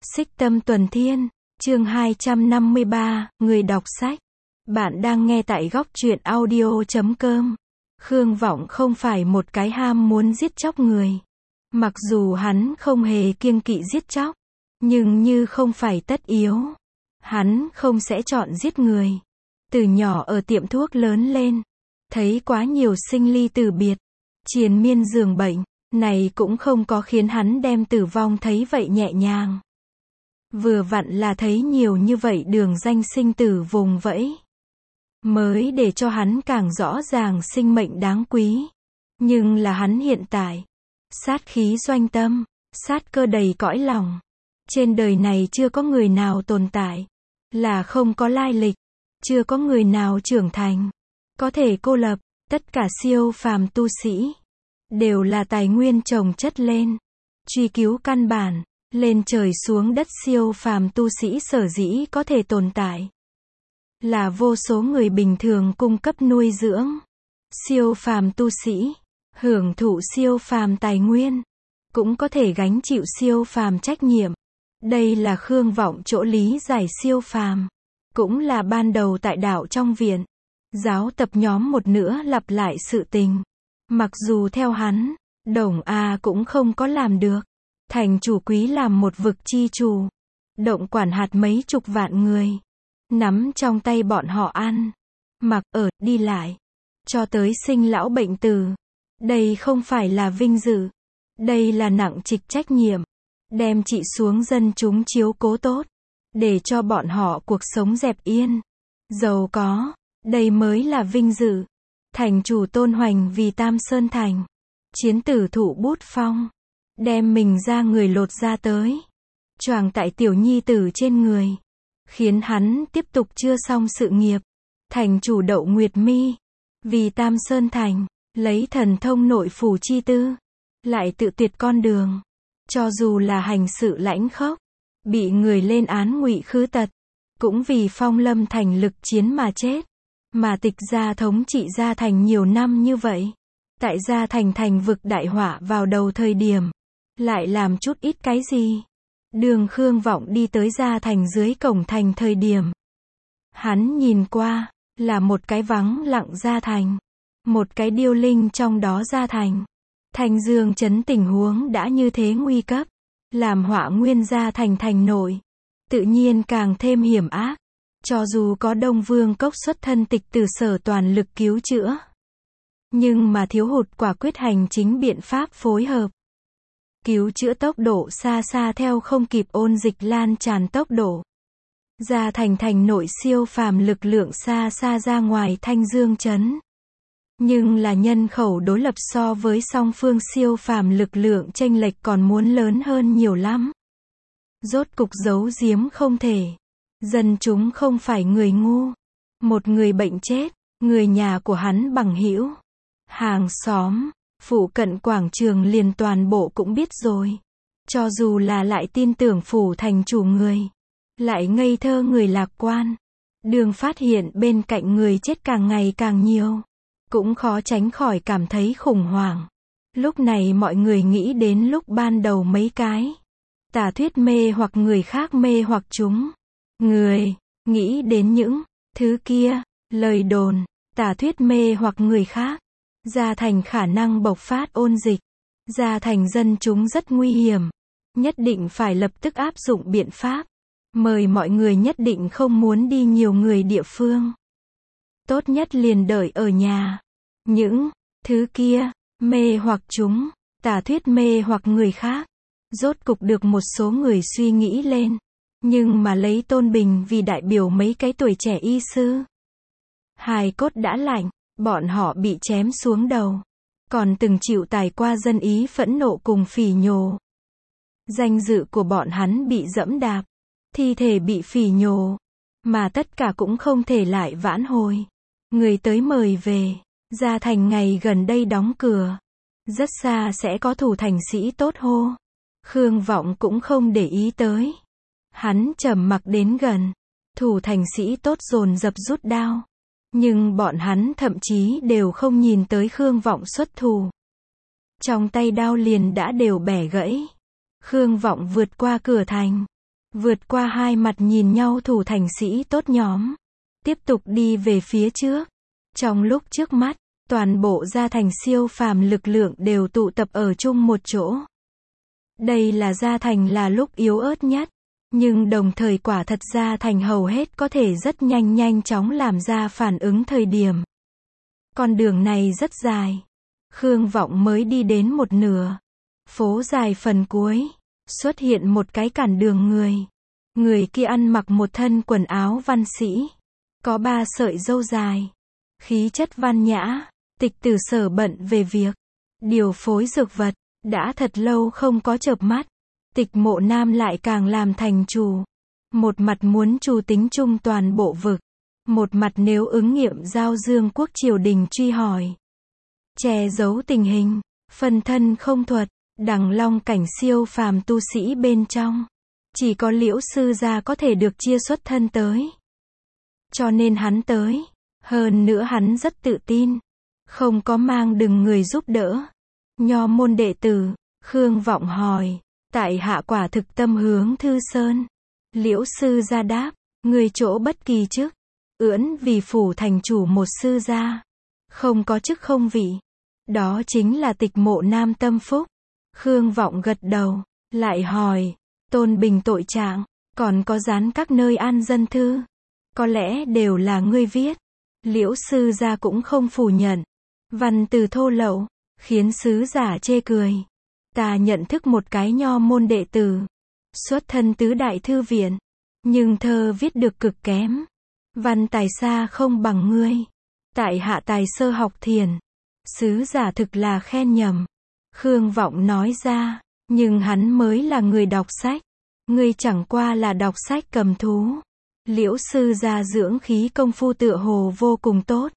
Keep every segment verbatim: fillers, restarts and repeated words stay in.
Xích Tâm Tuần Thiên, chương hai trăm năm mươi ba, người đọc sách. Bạn đang nghe tại góc truyện audio chấm com. Khương Vọng không phải một cái ham muốn giết chóc người. Mặc dù hắn không hề kiêng kỵ giết chóc, nhưng như không phải tất yếu, hắn không sẽ chọn giết người. Từ nhỏ ở tiệm thuốc lớn lên, thấy quá nhiều sinh ly tử biệt, triền miên giường bệnh, này cũng không có khiến hắn đem tử vong thấy vậy nhẹ nhàng. Vừa vặn là thấy nhiều như vậy đường danh sinh tử vùng vẫy, mới để cho hắn càng rõ ràng sinh mệnh đáng quý. Nhưng là hắn hiện tại, sát khí doanh tâm, sát cơ đầy cõi lòng. Trên đời này chưa có người nào tồn tại là không có lai lịch, chưa có người nào trưởng thành có thể cô lập. Tất cả siêu phàm tu sĩ đều là tài nguyên chồng chất lên, truy cứu căn bản, lên trời xuống đất. Siêu phàm tu sĩ sở dĩ có thể tồn tại, là vô số người bình thường cung cấp nuôi dưỡng. Siêu phàm tu sĩ hưởng thụ siêu phàm tài nguyên, cũng có thể gánh chịu siêu phàm trách nhiệm. Đây là Khương Vọng chỗ lý giải siêu phàm, cũng là ban đầu tại đạo trong viện giáo tập nhóm một nữa lặp lại sự tình. Mặc dù theo hắn, Đồng A cũng không có làm được. Thành chủ quý làm một vực chi chủ, động quản hạt mấy chục vạn người, nắm trong tay bọn họ ăn, mặc, ở, đi lại, cho tới sinh lão bệnh tử. Đây không phải là vinh dự, đây là nặng trịch trách nhiệm, đem trị xuống dân chúng chiếu cố tốt, để cho bọn họ cuộc sống dẹp yên, giàu có. Đây mới là vinh dự. Thành chủ tôn hoành vì Tam Sơn Thành, chiến tử thụ bút phong, đem mình ra người lột ra tới, choàng tại tiểu nhi tử trên người, khiến hắn tiếp tục chưa xong sự nghiệp. Thành chủ Đậu Nguyệt Mi vì Tam Sơn Thành, lấy thần thông nội phủ chi tư, lại tự tuyệt con đường. Cho dù là hành sự lãnh khốc, bị người lên án ngụy khứ tật, cũng vì Phong Lâm Thành lực chiến mà chết. Mà Tịch gia thống trị Gia Thành nhiều năm như vậy, tại Gia Thành thành vực đại họa vào đầu thời điểm, lại làm chút ít cái gì? Đường Khương Vọng đi tới Gia Thành dưới cổng thành thời điểm, hắn nhìn qua, là một cái vắng lặng Gia Thành, một cái điêu linh trong đó Gia Thành. Thanh Dương trấn tình huống đã như thế nguy cấp, làm họa nguyên Gia Thành thành nội, tự nhiên càng thêm hiểm ác. Cho dù có Đông Vương Cốc xuất thân Tịch Tử Sở toàn lực cứu chữa, nhưng mà thiếu hụt quả quyết hành chính biện pháp phối hợp. Cứu chữa tốc độ xa xa theo không kịp ôn dịch lan tràn tốc độ. Gia Thành thành nội siêu phàm lực lượng xa xa ra ngoài Thanh Dương trấn. Nhưng là nhân khẩu đối lập so với song phương siêu phàm lực lượng chênh lệch còn muốn lớn hơn nhiều lắm. Rốt cục giấu giếm không thể. Dân chúng không phải người ngu. Một người bệnh chết, người nhà của hắn bằng hữu, hàng xóm, phụ cận quảng trường liền toàn bộ cũng biết rồi. Cho dù là lại tin tưởng phủ thành chủ người, lại ngây thơ người lạc quan, đường phát hiện bên cạnh người chết càng ngày càng nhiều, cũng khó tránh khỏi cảm thấy khủng hoảng. Lúc này mọi người nghĩ đến lúc ban đầu mấy cái tà thuyết mê hoặc người khác mê hoặc chúng. Người, nghĩ đến những thứ kia, lời đồn, tà thuyết mê hoặc người khác. Gia Thành khả năng bộc phát ôn dịch. Gia Thành dân chúng rất nguy hiểm. Nhất định phải lập tức áp dụng biện pháp. Mời mọi người nhất định không muốn đi nhiều người địa phương. Tốt nhất liền đợi ở nhà. Những thứ kia, mê hoặc chúng, tà thuyết mê hoặc người khác. Rốt cục được một số người suy nghĩ lên. Nhưng mà lấy Tôn Bình vì đại biểu mấy cái tuổi trẻ y sư. Hài cốt đã lạnh, bọn họ bị chém xuống đầu. Còn từng chịu tải qua dân ý phẫn nộ cùng phỉ nhổ. Danh dự của bọn hắn bị dẫm đạp, thi thể bị phỉ nhổ, mà tất cả cũng không thể lại vãn hồi. Người tới mời về, Gia Thành ngày gần đây đóng cửa. Rất xa sẽ có thủ thành sĩ tốt hô. Khương Vọng cũng không để ý tới. Hắn trầm mặc đến gần, thủ thành sĩ tốt dồn dập rút đao. Nhưng bọn hắn thậm chí đều không nhìn tới Khương Vọng xuất thủ. Trong tay đao liền đã đều bẻ gãy. Khương Vọng vượt qua cửa thành, vượt qua hai mặt nhìn nhau thủ thành sĩ tốt nhóm, tiếp tục đi về phía trước. Trong lúc trước mắt, toàn bộ gia thành siêu phàm lực lượng đều tụ tập ở chung một chỗ. Đây là gia thành là lúc yếu ớt nhất, nhưng đồng thời quả thật gia thành hầu hết có thể rất nhanh nhanh chóng làm ra phản ứng thời điểm. Con đường này rất dài. Khương Vọng mới đi đến một nửa. Phố dài phần cuối, xuất hiện một cái cản đường người. Người kia ăn mặc một thân quần áo văn sĩ, có ba sợi râu dài, khí chất văn nhã, tịch từ sở bận về việc điều phối dược vật, đã thật lâu không có chợp mắt. Tịch Mộ Nam lại càng làm thành chủ. Một mặt muốn chủ tính chung toàn bộ vực, một mặt nếu ứng nghiệm giao Dương quốc triều đình truy hỏi, che giấu tình hình, phân thân không thuật, Đằng Long cảnh siêu phàm tu sĩ bên trong. Chỉ có Liễu sư gia có thể được chia xuất thân tới. Cho nên hắn tới. Hơn nữa hắn rất tự tin. Không có mang đừng người giúp đỡ. Nho môn đệ tử, Khương Vọng hỏi. Tại hạ quả thực tâm hướng Thư Sơn. Liễu sư gia đáp, người chỗ bất kỳ chức. Ưỡn vì phủ thành chủ một sư gia. Không có chức không vị. Đó chính là Tịch Mộ Nam tâm phúc. Khương Vọng gật đầu, lại hỏi. Tôn bình tội trạng, còn có dán các nơi an dân thư. Có lẽ đều là ngươi viết. Liễu sư gia cũng không phủ nhận. Văn từ thô lậu, khiến sứ giả chê cười. Ta nhận thức một cái nho môn đệ tử, xuất thân tứ đại thư viện, nhưng thơ viết được cực kém. Văn tài xa không bằng ngươi. Tại hạ tài sơ học thiền. Sứ giả thực là khen nhầm. Khương Vọng nói ra, nhưng hắn mới là người đọc sách. Ngươi chẳng qua là đọc sách cầm thú. Liễu sư gia dưỡng khí công phu tựa hồ vô cùng tốt.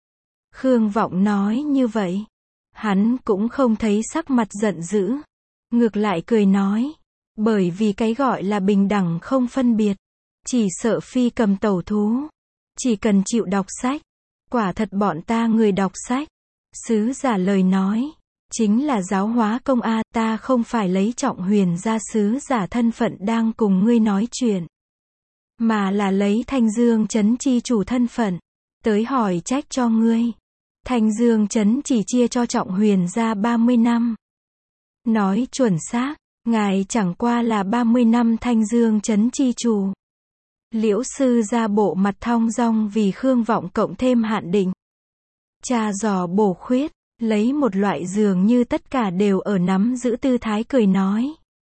Khương Vọng nói như vậy. Hắn cũng không thấy sắc mặt giận dữ. Ngược lại cười nói. Bởi vì cái gọi là bình đẳng không phân biệt. Chỉ sợ phi cầm tẩu thú. Chỉ cần chịu đọc sách. Quả thật bọn ta người đọc sách. Sứ giả lời nói. Chính là giáo hóa công A, ta không phải lấy Trọng Huyền gia sứ giả thân phận đang cùng ngươi nói chuyện. Mà là lấy Thanh Dương Trấn chi chủ thân phận. Tới hỏi trách cho ngươi. Thanh Dương Trấn chỉ chia cho Trọng Huyền gia ba mươi năm. Nói chuẩn xác, ngài chẳng qua là ba mươi năm Thanh Dương Trấn chi chủ. Liễu sư gia bộ mặt thong dong vì Khương Vọng cộng thêm hạn định. Cha dò bổ khuyết. Lấy một loại dường như tất cả đều ở nắm giữ tư thái cười nói.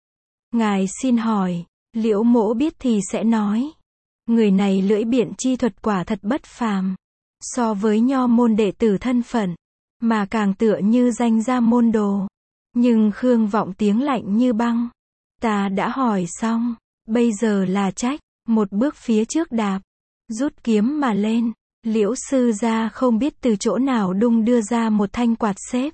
Ngài xin hỏi, Liễu mỗ biết thì sẽ nói. Người này lưỡi biện chi thuật quả thật bất phàm. So với nho môn đệ tử thân phận, mà càng tựa như danh gia môn đồ. Nhưng Khương Vọng tiếng lạnh như băng. Ta đã hỏi xong, bây giờ là trách, một bước phía trước đạp, rút kiếm mà lên. Liễu sư gia không biết từ chỗ nào đung đưa ra một thanh quạt xếp.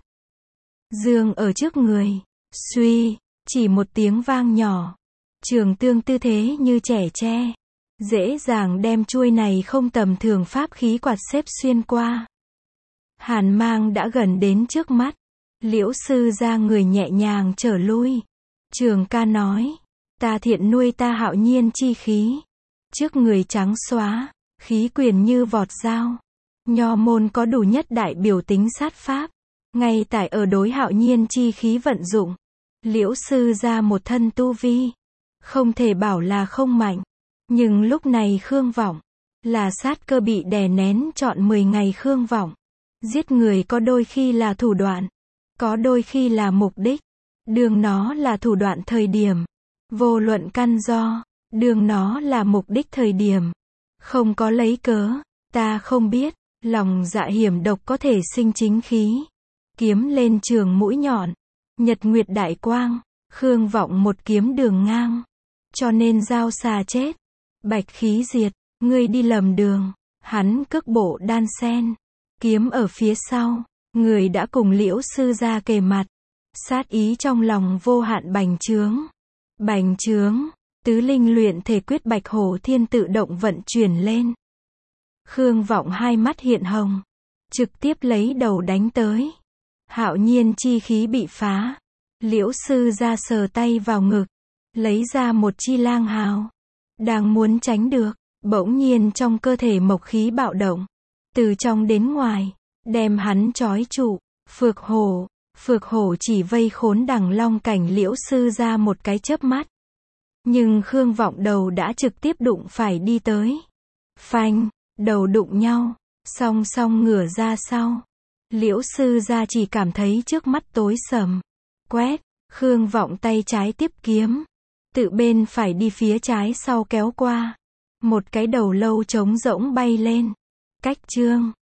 Dương ở trước người. Suy, chỉ một tiếng vang nhỏ. Trường tương tư thế như trẻ tre. Dễ dàng đem chuôi này không tầm thường pháp khí quạt xếp xuyên qua. Hàn mang đã gần đến trước mắt. Liễu sư gia người nhẹ nhàng trở lui. Trường ca nói. Ta thiện nuôi ta hạo nhiên chi khí. Trước người trắng xóa. Khí quyền như vọt dao. Nho môn có đủ nhất đại biểu tính sát pháp. Ngay tại ở đối hạo nhiên chi khí vận dụng. Liễu sư ra một thân tu vi. Không thể bảo là không mạnh. Nhưng lúc này Khương Vọng. Là sát cơ bị đè nén trọn mười ngày Khương Vọng. Giết người có đôi khi là thủ đoạn. Có đôi khi là mục đích. Đường nó là thủ đoạn thời điểm. Vô luận căn do. Đường nó là mục đích thời điểm. Không có lấy cớ, ta không biết, lòng dạ hiểm độc có thể sinh chính khí. Kiếm lên trường mũi nhọn, nhật nguyệt đại quang, Khương Vọng một kiếm đường ngang. Cho nên giao xà chết, bạch khí diệt, ngươi đi lầm đường, hắn cước bộ đan sen. Kiếm ở phía sau, người đã cùng Liễu sư gia kề mặt. Sát ý trong lòng vô hạn bành trướng. Bành trướng. Tứ linh luyện thể quyết bạch hổ thiên tự động vận chuyển lên. Khương Vọng hai mắt hiện hồng. Trực tiếp lấy đầu đánh tới. Hạo nhiên chi khí bị phá. Liễu sư ra sờ tay vào ngực. lấy ra một chi lang hào. Đang muốn tránh được, bỗng nhiên trong cơ thể mộc khí bạo động. Từ trong đến ngoài, đem hắn trói trụ. Phược hổ, phược hổ chỉ vây khốn đằng long cảnh liễu sư ra một cái chớp mắt. Nhưng Khương Vọng đầu đã trực tiếp đụng phải đi tới. Phanh, đầu đụng nhau, song song ngửa ra sau. Liễu sư ra chỉ cảm thấy trước mắt tối sầm. Quét, Khương Vọng tay trái tiếp kiếm. Tự bên phải đi phía trái sau kéo qua. Một cái đầu lâu trống rỗng bay lên. Cách chương.